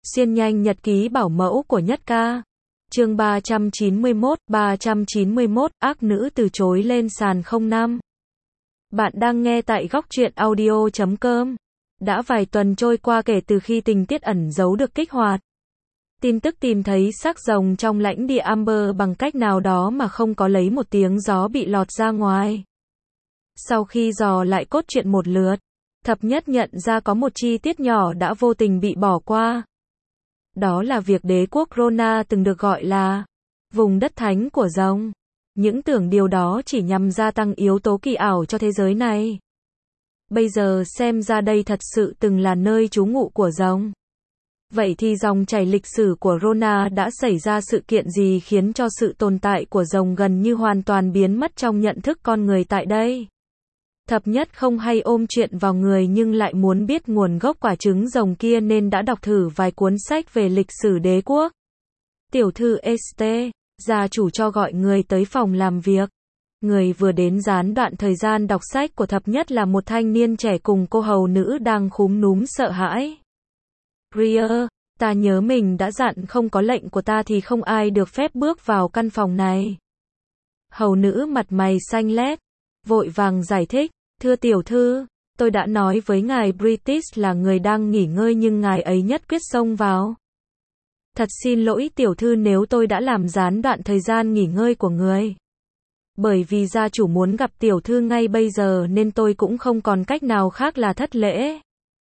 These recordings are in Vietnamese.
Siêu nhanh nhật ký bảo mẫu của Nhất Ca. Chương 391, ác nữ từ chối lên sàn 05. Bạn đang nghe tại góc truyện audio.com. Đã vài tuần trôi qua kể từ khi tình tiết ẩn giấu được kích hoạt. Tin tức tìm thấy xác rồng trong lãnh địa Amber bằng cách nào đó mà không có lấy một tiếng gió bị lọt ra ngoài. Sau khi dò lại cốt truyện một lượt, Thập Nhất nhận ra có một chi tiết nhỏ đã vô tình bị bỏ qua. Đó là việc đế quốc Rona từng được gọi là vùng đất thánh của rồng. Những tưởng điều đó chỉ nhằm gia tăng yếu tố kỳ ảo cho thế giới này. Bây giờ xem ra đây thật sự từng là nơi trú ngụ của rồng. Vậy thì dòng chảy lịch sử của Rona đã xảy ra sự kiện gì khiến cho sự tồn tại của rồng gần như hoàn toàn biến mất trong nhận thức con người tại đây? Thập Nhất không hay ôm chuyện vào người nhưng lại muốn biết nguồn gốc quả trứng rồng kia nên đã đọc thử vài cuốn sách về lịch sử đế quốc. Tiểu thư Este, gia chủ cho gọi người tới phòng làm việc. Người vừa đến gián đoạn thời gian đọc sách của Thập Nhất là một thanh niên trẻ cùng cô hầu nữ đang khúm núm sợ hãi. Ria, ta nhớ mình đã dặn không có lệnh của ta thì không ai được phép bước vào căn phòng này. Hầu nữ mặt mày xanh lét, vội vàng giải thích. Thưa tiểu thư, tôi đã nói với ngài British là người đang nghỉ ngơi nhưng ngài ấy nhất quyết xông vào. Thật xin lỗi tiểu thư nếu tôi đã làm gián đoạn thời gian nghỉ ngơi của người. Bởi vì gia chủ muốn gặp tiểu thư ngay bây giờ nên tôi cũng không còn cách nào khác là thất lễ.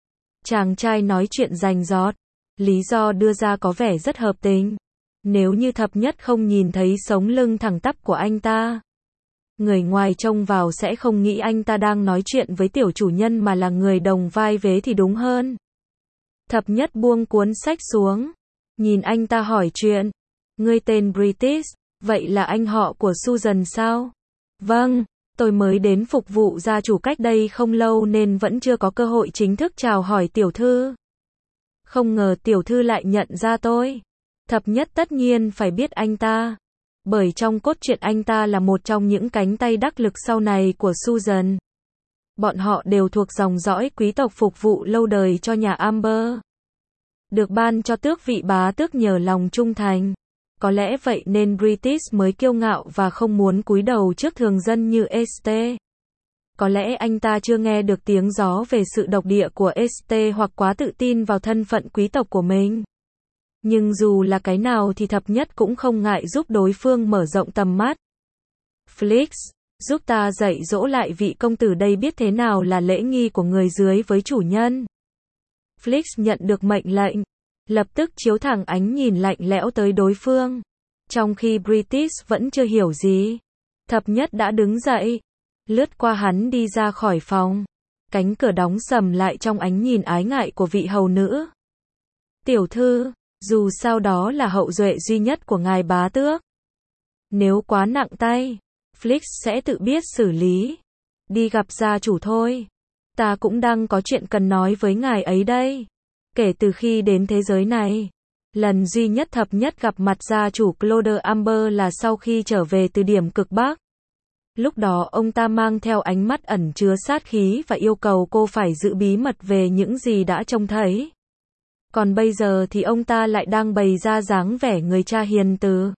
Chàng trai nói chuyện rành rọt, lý do đưa ra có vẻ rất hợp tình. Nếu như Thập Nhất không nhìn thấy sống lưng thẳng tắp của anh ta, người ngoài trông vào sẽ không nghĩ anh ta đang nói chuyện với tiểu chủ nhân mà là người đồng vai vế thì đúng hơn. Thập Nhất buông cuốn sách xuống, nhìn anh ta hỏi chuyện. Ngươi tên British, vậy là anh họ của Susan sao? Vâng, tôi mới đến phục vụ gia chủ cách đây không lâu nên vẫn chưa có cơ hội chính thức chào hỏi tiểu thư. Không ngờ tiểu thư lại nhận ra tôi. Thập Nhất tất nhiên phải biết anh ta. Bởi trong cốt truyện anh ta là một trong những cánh tay đắc lực sau này của Susan. Bọn họ đều thuộc dòng dõi quý tộc phục vụ lâu đời cho nhà Amber. Được ban cho tước vị bá tước nhờ lòng trung thành. Có lẽ vậy nên British mới kiêu ngạo và không muốn cúi đầu trước thường dân như Este. Có lẽ anh ta chưa nghe được tiếng gió về sự độc địa của Este hoặc quá tự tin vào thân phận quý tộc của mình. Nhưng dù là cái nào thì Thập Nhất cũng không ngại giúp đối phương mở rộng tầm mắt. Flix, giúp ta dạy dỗ lại vị công tử đây biết thế nào là lễ nghi của người dưới với chủ nhân. Flix nhận được mệnh lệnh, lập tức chiếu thẳng ánh nhìn lạnh lẽo tới đối phương. Trong khi British vẫn chưa hiểu gì, Thập Nhất đã đứng dậy, lướt qua hắn đi ra khỏi phòng. Cánh cửa đóng sầm lại trong ánh nhìn ái ngại của vị hầu nữ. Tiểu thư, dù sao đó là hậu duệ duy nhất của ngài bá tước. Nếu quá nặng tay, Flix sẽ tự biết xử lý. Đi gặp gia chủ thôi. Ta cũng đang có chuyện cần nói với ngài ấy đây. Kể từ khi đến thế giới này, lần duy nhất Thập Nhất gặp mặt gia chủ Claude Amber là sau khi trở về từ điểm cực Bắc. Lúc đó ông ta mang theo ánh mắt ẩn chứa sát khí và yêu cầu cô phải giữ bí mật về những gì đã trông thấy. Còn bây giờ thì ông ta lại đang bày ra dáng vẻ người cha hiền từ.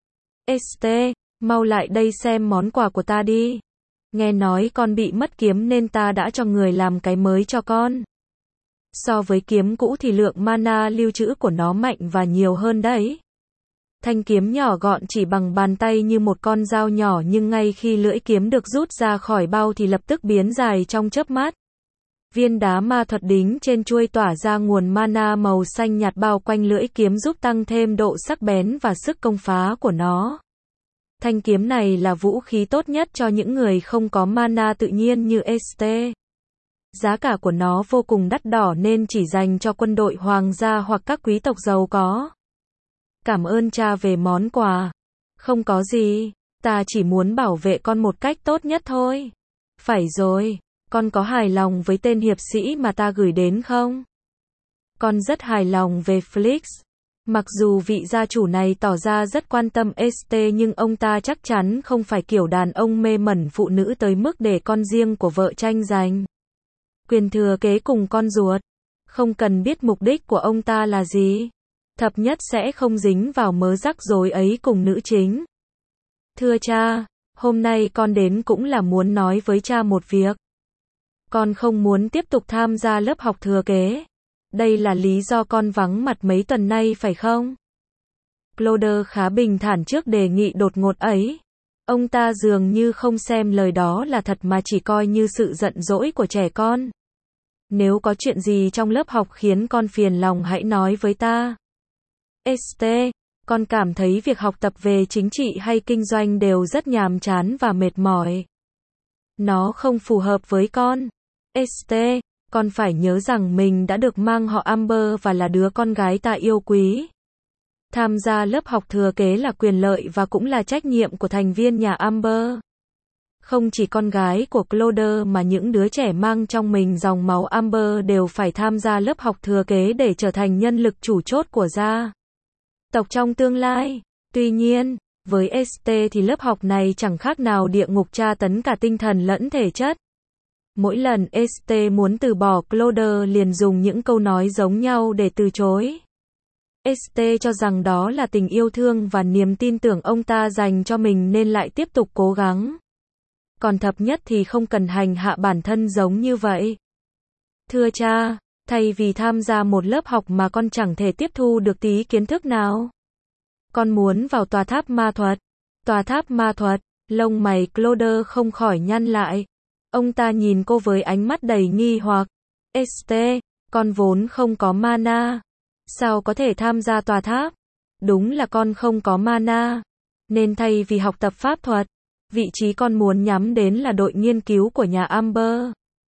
Este, mau lại đây xem món quà của ta đi. Nghe nói con bị mất kiếm nên ta đã cho người làm cái mới cho con. So với kiếm cũ thì lượng mana lưu trữ của nó mạnh và nhiều hơn đấy. Thanh kiếm nhỏ gọn chỉ bằng bàn tay như một con dao nhỏ nhưng ngay khi lưỡi kiếm được rút ra khỏi bao thì lập tức biến dài trong chớp mắt. Viên đá ma thuật đính trên chuôi tỏa ra nguồn mana màu xanh nhạt bao quanh lưỡi kiếm giúp tăng thêm độ sắc bén và sức công phá của nó. Thanh kiếm này là vũ khí tốt nhất cho những người không có mana tự nhiên như Este. Giá cả của nó vô cùng đắt đỏ nên chỉ dành cho quân đội hoàng gia hoặc các quý tộc giàu có. Cảm ơn cha về món quà. Không có gì, ta chỉ muốn bảo vệ con một cách tốt nhất thôi. Phải rồi. Con có hài lòng với tên hiệp sĩ mà ta gửi đến không? Con rất hài lòng về Flix. Mặc dù vị gia chủ này tỏ ra rất quan tâm Este nhưng ông ta chắc chắn không phải kiểu đàn ông mê mẩn phụ nữ tới mức để con riêng của vợ tranh giành quyền thừa kế cùng con ruột. Không cần biết mục đích của ông ta là gì. Thập nhất sẽ không dính vào mớ rắc rối ấy cùng nữ chính. Thưa cha, hôm nay con đến cũng là muốn nói với cha một việc. Con không muốn tiếp tục tham gia lớp học thừa kế. Đây là lý do con vắng mặt mấy tuần nay phải không? Cloder khá bình thản trước đề nghị đột ngột ấy. Ông ta dường như không xem lời đó là thật mà chỉ coi như sự giận dỗi của trẻ con. Nếu có chuyện gì trong lớp học khiến con phiền lòng hãy nói với ta. ST, con cảm thấy việc học tập về chính trị hay kinh doanh đều rất nhàm chán và mệt mỏi. Nó không phù hợp với con. ST, con phải nhớ rằng mình đã được mang họ Amber và là đứa con gái ta yêu quý. Tham gia lớp học thừa kế là quyền lợi và cũng là trách nhiệm của thành viên nhà Amber. Không chỉ con gái của Cloder mà những đứa trẻ mang trong mình dòng máu Amber đều phải tham gia lớp học thừa kế để trở thành nhân lực chủ chốt của gia tộc trong tương lai. Tuy nhiên, với ST thì lớp học này chẳng khác nào địa ngục tra tấn cả tinh thần lẫn thể chất. Mỗi lần ST muốn từ bỏ Cloder liền dùng những câu nói giống nhau để từ chối. ST cho rằng đó là tình yêu thương và niềm tin tưởng ông ta dành cho mình nên lại tiếp tục cố gắng. Còn thập nhất thì không cần hành hạ bản thân giống như vậy. Thưa cha, thay vì tham gia một lớp học mà con chẳng thể tiếp thu được tí kiến thức nào. Con muốn vào tòa tháp ma thuật. Tòa tháp ma thuật, lông mày Cloder không khỏi nhăn lại. Ông ta nhìn cô với ánh mắt đầy nghi hoặc. ST, con vốn không có mana. Sao có thể tham gia tòa tháp? Đúng là con không có mana. Nên thay vì học tập pháp thuật, vị trí con muốn nhắm đến là đội nghiên cứu của nhà Amber.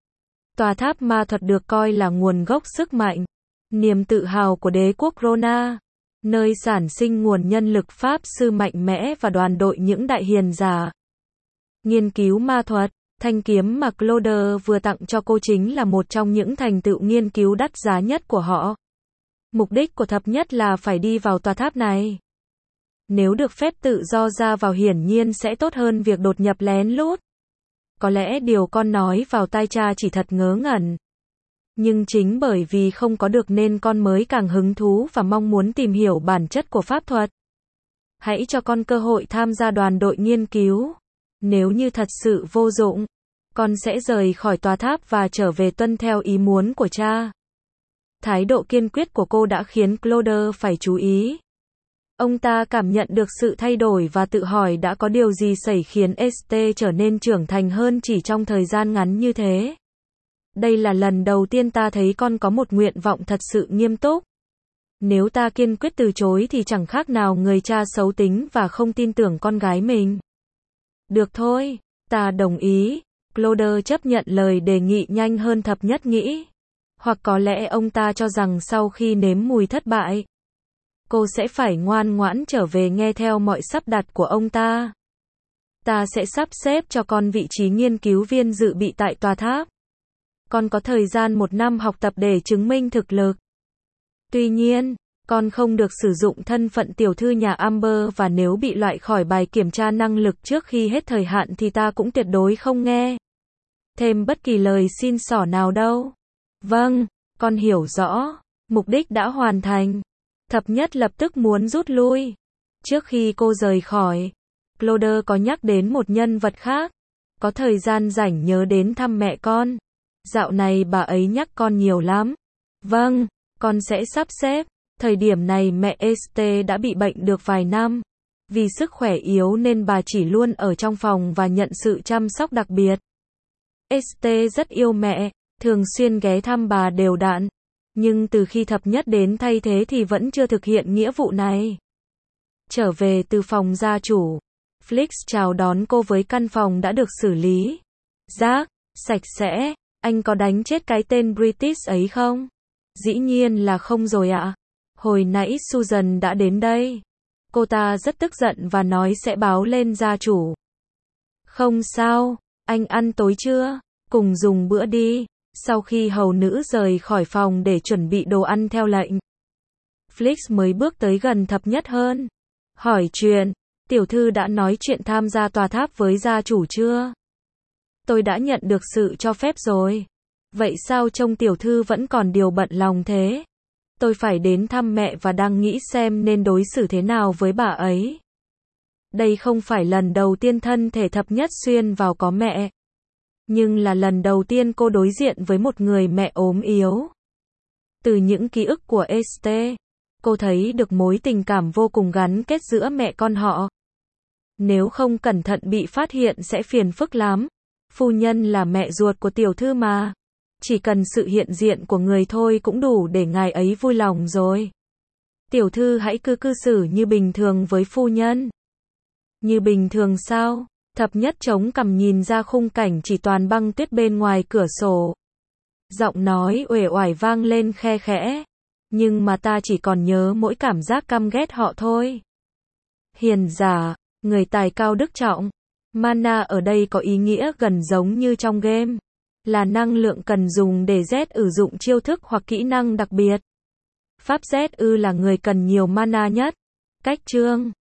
Tòa tháp ma thuật được coi là nguồn gốc sức mạnh, niềm tự hào của đế quốc Rona, nơi sản sinh nguồn nhân lực pháp sư mạnh mẽ và đoàn đội những đại hiền giả. Nghiên cứu ma thuật, thanh kiếm mà Cloder vừa tặng cho cô chính là một trong những thành tựu nghiên cứu đắt giá nhất của họ. Mục đích của thập nhất là phải đi vào tòa tháp này. Nếu được phép tự do ra vào hiển nhiên sẽ tốt hơn việc đột nhập lén lút. Có lẽ điều con nói vào tai cha chỉ thật ngớ ngẩn. Nhưng chính bởi vì không có được nên con mới càng hứng thú và mong muốn tìm hiểu bản chất của pháp thuật. Hãy cho con cơ hội tham gia đoàn đội nghiên cứu. Nếu như thật sự vô dụng, con sẽ rời khỏi tòa tháp và trở về tuân theo ý muốn của cha. Thái độ kiên quyết của cô đã khiến Cloder phải chú ý. Ông ta cảm nhận được sự thay đổi và tự hỏi đã có điều gì xảy khiến ST trở nên trưởng thành hơn chỉ trong thời gian ngắn như thế. Đây là lần đầu tiên ta thấy con có một nguyện vọng thật sự nghiêm túc. Nếu ta kiên quyết từ chối thì chẳng khác nào người cha xấu tính và không tin tưởng con gái mình. Được thôi, ta đồng ý. Cloder chấp nhận lời đề nghị nhanh hơn thập nhất nghĩ. Hoặc có lẽ ông ta cho rằng sau khi nếm mùi thất bại, cô sẽ phải ngoan ngoãn trở về nghe theo mọi sắp đặt của ông ta. Ta sẽ sắp xếp cho con vị trí nghiên cứu viên dự bị tại tòa tháp. Con có thời gian 1 năm học tập để chứng minh thực lực. Tuy nhiên, con không được sử dụng thân phận tiểu thư nhà Amber và nếu bị loại khỏi bài kiểm tra năng lực trước khi hết thời hạn thì ta cũng tuyệt đối không nghe thêm bất kỳ lời xin xỏ nào đâu. Vâng, con hiểu rõ. Mục đích đã hoàn thành. Thập nhất lập tức muốn rút lui. Trước khi cô rời khỏi, Cloder có nhắc đến một nhân vật khác. Có thời gian rảnh nhớ đến thăm mẹ con. Dạo này bà ấy nhắc con nhiều lắm. Vâng, con sẽ sắp xếp. Thời điểm này mẹ ST đã bị bệnh được vài năm. Vì sức khỏe yếu nên bà chỉ luôn ở trong phòng và nhận sự chăm sóc đặc biệt. ST rất yêu mẹ, thường xuyên ghé thăm bà đều đặn. Nhưng từ khi thập nhất đến thay thế thì vẫn chưa thực hiện nghĩa vụ này. Trở về từ phòng gia chủ, Flix chào đón cô với căn phòng đã được xử lý. Rác, sạch sẽ, anh có đánh chết cái tên British ấy không? Dĩ nhiên là không rồi ạ. Hồi nãy Susan đã đến đây. Cô ta rất tức giận và nói sẽ báo lên gia chủ. Không sao, anh ăn tối chưa? Cùng dùng bữa đi. Sau khi hầu nữ rời khỏi phòng để chuẩn bị đồ ăn theo lệnh, Flix mới bước tới gần thập nhất hơn. Hỏi chuyện, tiểu thư đã nói chuyện tham gia tòa tháp với gia chủ chưa? Tôi đã nhận được sự cho phép rồi. Vậy sao trông tiểu thư vẫn còn điều bận lòng thế? Tôi phải đến thăm mẹ và đang nghĩ xem nên đối xử thế nào với bà ấy. Đây không phải lần đầu tiên thân thể thập nhất xuyên vào có mẹ. Nhưng là lần đầu tiên cô đối diện với một người mẹ ốm yếu. Từ những ký ức của ST, cô thấy được mối tình cảm vô cùng gắn kết giữa mẹ con họ. Nếu không cẩn thận bị phát hiện sẽ phiền phức lắm. Phu nhân là mẹ ruột của tiểu thư mà. Chỉ cần sự hiện diện của người thôi cũng đủ để ngài ấy vui lòng rồi. Tiểu thư hãy cư xử như bình thường với phu nhân. Như bình thường sao? Thập nhất chống cằm nhìn ra khung cảnh chỉ toàn băng tuyết bên ngoài cửa sổ. Giọng nói uể oải vang lên khe khẽ. Nhưng mà ta chỉ còn nhớ mỗi cảm giác căm ghét họ thôi. Hiền giả, người tài cao đức trọng. Mana ở đây có ý nghĩa gần giống như trong game. Là năng lượng cần dùng để sử dụng chiêu thức hoặc kỹ năng đặc biệt. Pháp ZU là người cần nhiều mana nhất. Cách chương